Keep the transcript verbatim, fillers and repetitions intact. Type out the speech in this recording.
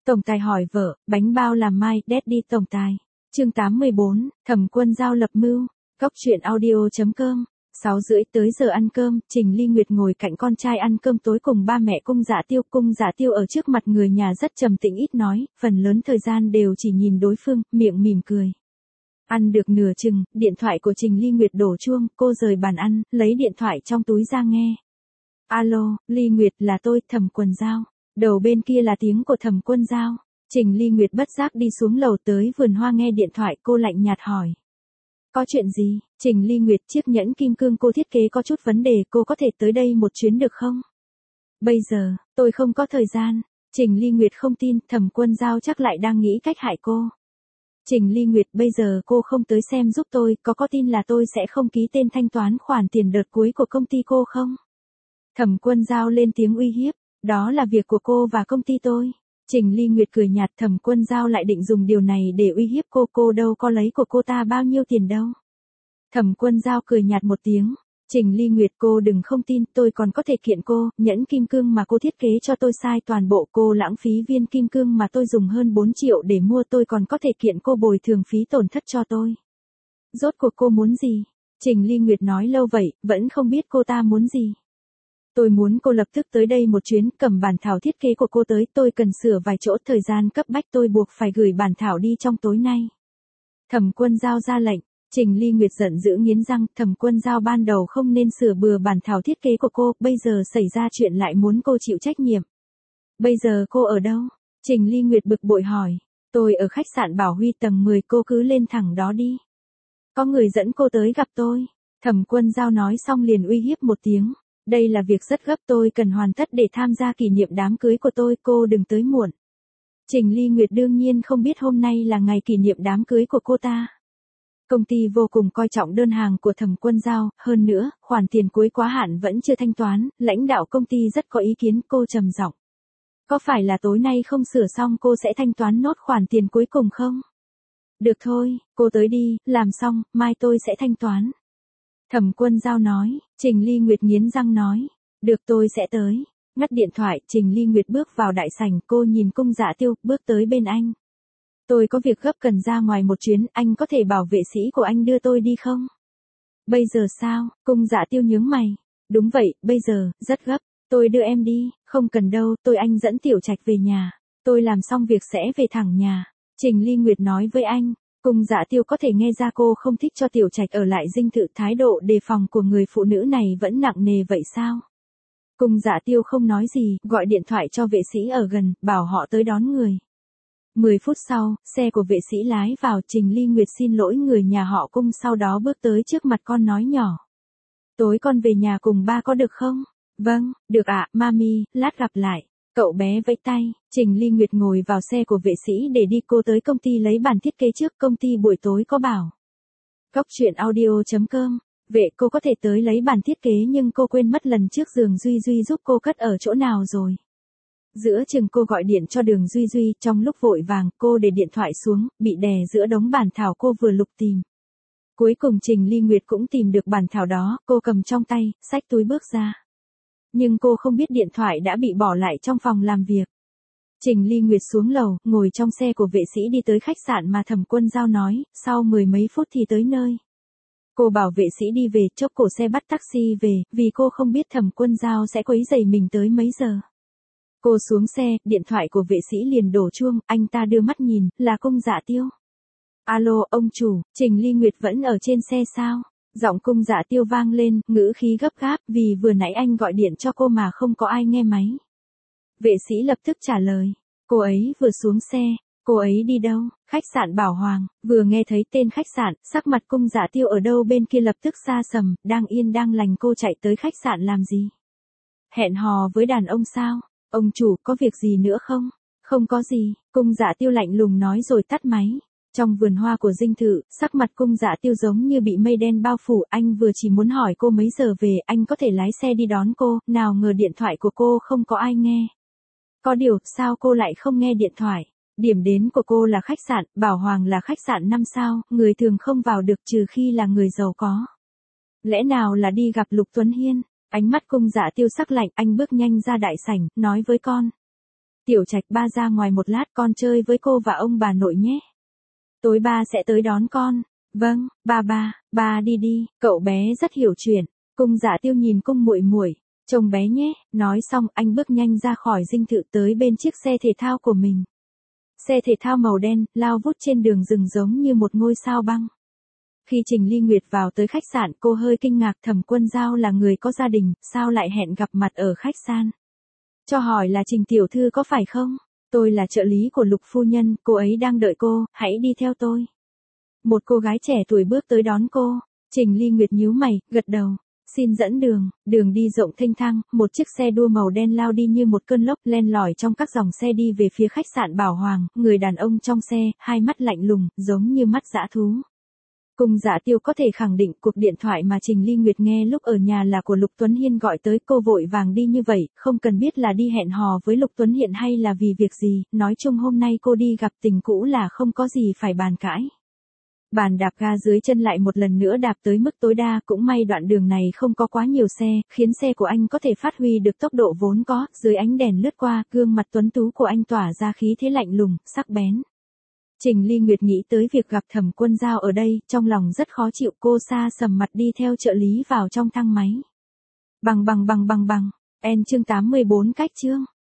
Tổng tài hỏi vợ, bánh bao làm mai, Daddy tổng tài. Chương tám mươi bốn, Thẩm Quân Dao lập mưu. Góc truyện audio chấm com. sáu rưỡi tới giờ ăn cơm, Trình Ly Nguyệt ngồi cạnh con trai ăn cơm tối cùng ba mẹ Cung Dạ Tiêu. Cung Dạ Tiêu ở trước mặt người nhà rất trầm tĩnh ít nói, phần lớn thời gian đều chỉ nhìn đối phương, miệng mỉm cười. Ăn được nửa chừng, điện thoại của Trình Ly Nguyệt đổ chuông, cô rời bàn ăn, lấy điện thoại trong túi ra nghe. Alo, Ly Nguyệt, là tôi, Thẩm Quân Dao. Đầu bên kia là tiếng của Thẩm Quân Dao. Trình Ly Nguyệt bất giác đi xuống lầu tới vườn hoa nghe điện thoại, cô lạnh nhạt hỏi. Có chuyện gì? Trình Ly Nguyệt, chiếc nhẫn kim cương cô thiết kế có chút vấn đề, cô có thể tới đây một chuyến được không? Bây giờ, tôi không có thời gian. Trình Ly Nguyệt không tin, Thẩm Quân Dao chắc lại đang nghĩ cách hại cô. Trình Ly Nguyệt, bây giờ cô không tới xem giúp tôi, có có tin là tôi sẽ không ký tên thanh toán khoản tiền đợt cuối của công ty cô không? Thẩm Quân Dao lên tiếng uy hiếp, đó là việc của cô và công ty tôi. Trình Ly Nguyệt cười nhạt, Thẩm Quân Dao lại định dùng điều này để uy hiếp cô, cô đâu có lấy của cô ta bao nhiêu tiền đâu. Thẩm Quân Dao cười nhạt một tiếng, Trình Ly Nguyệt, cô đừng không tin, tôi còn có thể kiện cô, nhẫn kim cương mà cô thiết kế cho tôi sai toàn bộ, cô lãng phí viên kim cương mà tôi dùng hơn bốn triệu để mua, tôi còn có thể kiện cô bồi thường phí tổn thất cho tôi. Rốt cuộc cô muốn gì? Trình Ly Nguyệt nói lâu vậy, vẫn không biết cô ta muốn gì. Tôi muốn cô lập tức tới đây một chuyến, cầm bản thảo thiết kế của cô tới, tôi cần sửa vài chỗ, thời gian cấp bách, tôi buộc phải gửi bản thảo đi trong tối nay. Thẩm Quân Dao ra lệnh. Trình Ly Nguyệt giận dữ nghiến răng, Thẩm Quân Dao ban đầu không nên sửa bừa bản thảo thiết kế của cô, bây giờ xảy ra chuyện lại muốn cô chịu trách nhiệm. Bây giờ cô ở đâu? Trình Ly Nguyệt bực bội hỏi. Tôi ở khách sạn Bảo Huy tầng mười, cô cứ lên thẳng đó đi. Có người dẫn cô tới gặp tôi. Thẩm Quân Dao nói xong liền uy hiếp một tiếng. Đây là việc rất gấp, tôi cần hoàn tất để tham gia kỷ niệm đám cưới của tôi, cô đừng tới muộn. Trình Ly Nguyệt đương nhiên không biết hôm nay là ngày kỷ niệm đám cưới của cô ta. Công ty vô cùng coi trọng đơn hàng của Thẩm Quân Dao, hơn nữa, khoản tiền cuối quá hạn vẫn chưa thanh toán, lãnh đạo công ty rất có ý kiến, cô trầm giọng. Có phải là tối nay không sửa xong cô sẽ thanh toán nốt khoản tiền cuối cùng không? Được thôi, cô tới đi, làm xong, mai tôi sẽ thanh toán. Thẩm Quân Dao nói, Trình Ly Nguyệt nghiến răng nói, được tôi sẽ tới. Ngắt điện thoại, Trình Ly Nguyệt bước vào đại sảnh, cô nhìn Cung Dạ Tiêu, bước tới bên anh. Tôi có việc gấp cần ra ngoài một chuyến, anh có thể bảo vệ sĩ của anh đưa tôi đi không? Bây giờ sao? Cung Dạ Tiêu nhướng mày. Đúng vậy, bây giờ, rất gấp, tôi đưa em đi, không cần đâu, tôi anh dẫn Tiểu Trạch về nhà, tôi làm xong việc sẽ về thẳng nhà. Trình Ly Nguyệt nói với anh. Cung Dạ Tiêu có thể nghe ra cô không thích cho Tiểu Trạch ở lại dinh thự, thái độ đề phòng của người phụ nữ này vẫn nặng nề vậy sao? Cung Dạ Tiêu không nói gì, gọi điện thoại cho vệ sĩ ở gần, bảo họ tới đón người. mười phút sau, xe của vệ sĩ lái vào, Trình Ly Nguyệt xin lỗi người nhà họ Cung, sau đó bước tới trước mặt con nói nhỏ. Tối con về nhà cùng ba có được không? Vâng, được ạ, mami, lát gặp lại. Cậu bé vẫy tay, Trình Ly Nguyệt ngồi vào xe của vệ sĩ để đi, cô tới công ty lấy bản thiết kế trước, công ty buổi tối có bảo. Góc truyện audio chấm com. Vệ, cô có thể tới lấy bản thiết kế nhưng cô quên mất lần trước Đường Duy Duy giúp cô cất ở chỗ nào rồi. Giữa chừng cô gọi điện cho Đường Duy Duy, trong lúc vội vàng, cô để điện thoại xuống, bị đè giữa đống bản thảo cô vừa lục tìm. Cuối cùng Trình Ly Nguyệt cũng tìm được bản thảo đó, cô cầm trong tay, xách túi bước ra. Nhưng cô không biết điện thoại đã bị bỏ lại trong phòng làm việc. Trình Ly Nguyệt xuống lầu, ngồi trong xe của vệ sĩ đi tới khách sạn mà Thẩm Quân Dao nói, sau mười mấy phút thì tới nơi. Cô bảo vệ sĩ đi về, chốc cổ xe bắt taxi về, vì cô không biết Thẩm Quân Dao sẽ quấy rầy mình tới mấy giờ. Cô xuống xe, điện thoại của vệ sĩ liền đổ chuông, anh ta đưa mắt nhìn, là Cung Dạ Tiêu. Alo, ông chủ, Trình Ly Nguyệt vẫn ở trên xe sao? Giọng Cung Dạ Tiêu vang lên, ngữ khí gấp gáp, vì vừa nãy anh gọi điện cho cô mà không có ai nghe máy. Vệ sĩ lập tức trả lời, cô ấy vừa xuống xe, cô ấy đi đâu? Khách sạn Bảo Hoàng. Vừa nghe thấy tên khách sạn, sắc mặt Cung Dạ Tiêu ở đâu bên kia lập tức xa sầm, đang yên đang lành cô chạy tới khách sạn làm gì? Hẹn hò với đàn ông sao? Ông chủ, có việc gì nữa không? Không có gì, Cung Dạ Tiêu lạnh lùng nói rồi tắt máy. Trong vườn hoa của dinh thự, sắc mặt Cung Dạ Tiêu giống như bị mây đen bao phủ, anh vừa chỉ muốn hỏi cô mấy giờ về, anh có thể lái xe đi đón cô, nào ngờ điện thoại của cô không có ai nghe. Có điều, sao cô lại không nghe điện thoại? Điểm đến của cô là khách sạn, Bảo Hoàng là khách sạn năm sao, người thường không vào được trừ khi là người giàu có. Lẽ nào là đi gặp Lục Tuấn Hiên? Ánh mắt Cung Dạ Tiêu sắc lạnh, anh bước nhanh ra đại sảnh, nói với con. Tiểu Trạch ba ra ngoài một lát con chơi với cô và ông bà nội nhé. Tối ba sẽ tới đón con. Vâng, ba ba, ba đi đi, cậu bé rất hiểu chuyện. Cung Dạ Tiêu nhìn Cung muội muội, trông bé nhé, nói xong anh bước nhanh ra khỏi dinh thự tới bên chiếc xe thể thao của mình. Xe thể thao màu đen, lao vút trên đường rừng giống như một ngôi sao băng. Khi Trình Ly Nguyệt vào tới khách sạn, cô hơi kinh ngạc, Thẩm Quân Giao là người có gia đình, sao lại hẹn gặp mặt ở khách sạn? Cho hỏi là Trình tiểu thư có phải không? Tôi là trợ lý của Lục phu nhân, cô ấy đang đợi cô, hãy đi theo tôi. Một cô gái trẻ tuổi bước tới đón cô. Trình Ly Nguyệt nhíu mày, gật đầu. Xin dẫn đường. Đường đi rộng thênh thang, một chiếc xe đua màu đen lao đi như một cơn lốc len lỏi trong các dòng xe đi về phía khách sạn Bảo Hoàng. Người đàn ông trong xe, hai mắt lạnh lùng, giống như mắt dã thú. Cung Dạ Tiêu có thể khẳng định cuộc điện thoại mà Trình Ly Nguyệt nghe lúc ở nhà là của Lục Tuấn Hiên gọi tới, cô vội vàng đi như vậy, không cần biết là đi hẹn hò với Lục Tuấn Hiên hay là vì việc gì, nói chung hôm nay cô đi gặp tình cũ là không có gì phải bàn cãi. Bàn đạp ga dưới chân lại một lần nữa đạp tới mức tối đa, cũng may đoạn đường này không có quá nhiều xe, khiến xe của anh có thể phát huy được tốc độ vốn có, dưới ánh đèn lướt qua, gương mặt tuấn tú của anh tỏa ra khí thế lạnh lùng, sắc bén. Trình Ly Nguyệt nghĩ tới việc gặp Thẩm Quân Giao ở đây, trong lòng rất khó chịu, cô xa sầm mặt đi theo trợ lý vào trong thang máy. Bằng bằng bằng bằng bằng, en chương tám mươi bốn cách chương.